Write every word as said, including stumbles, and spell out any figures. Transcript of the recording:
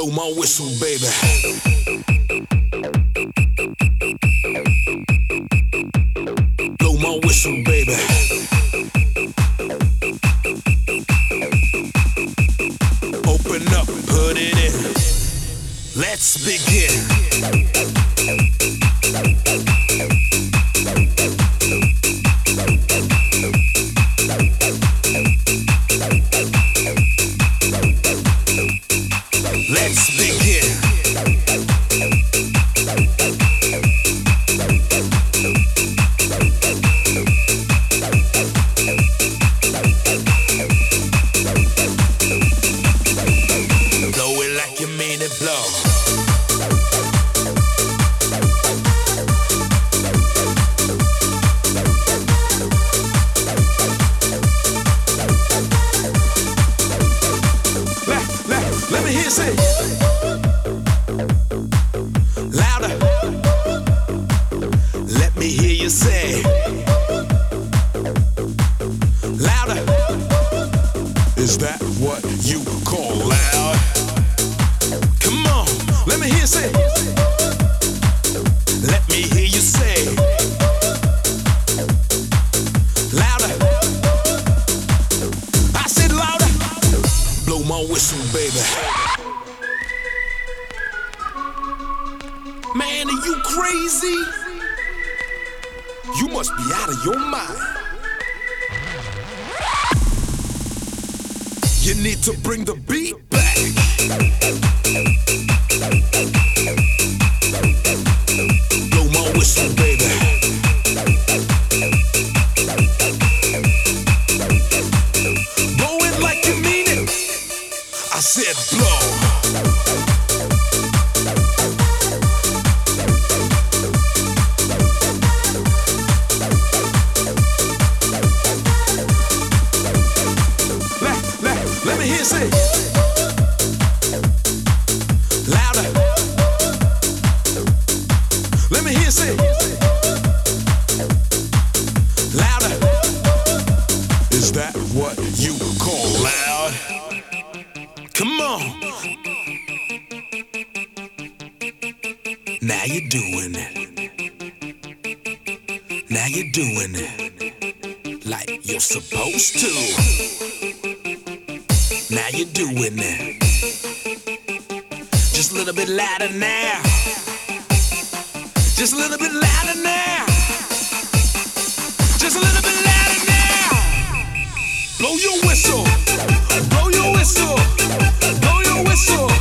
Blow my whistle, baby. Blow my whistle, baby. Open up, put it in. Let's begin. Let's begin. Blow it like you mean it, blow. Let, let, let me hear you say. Louder. Let me hear you say. Louder. Is that what you call loud? Come on, let me hear you say. Let me hear you say. Louder. I said louder. Blow my whistle, baby. Man, are you crazy? You must be out of your mind. You need to bring the beat back. Blow my whistle, baby. Blow it like you mean it. I said blow. Let me hear you say. Louder. Let me hear you say. Louder. Is that what you call loud? Come on. Now you're doing it. Now you're doing it like you're supposed to. Now you're doing it. Just a little bit louder now. Just a little bit louder now. Just a little bit louder now. Blow your whistle. Blow your whistle. Blow your whistle.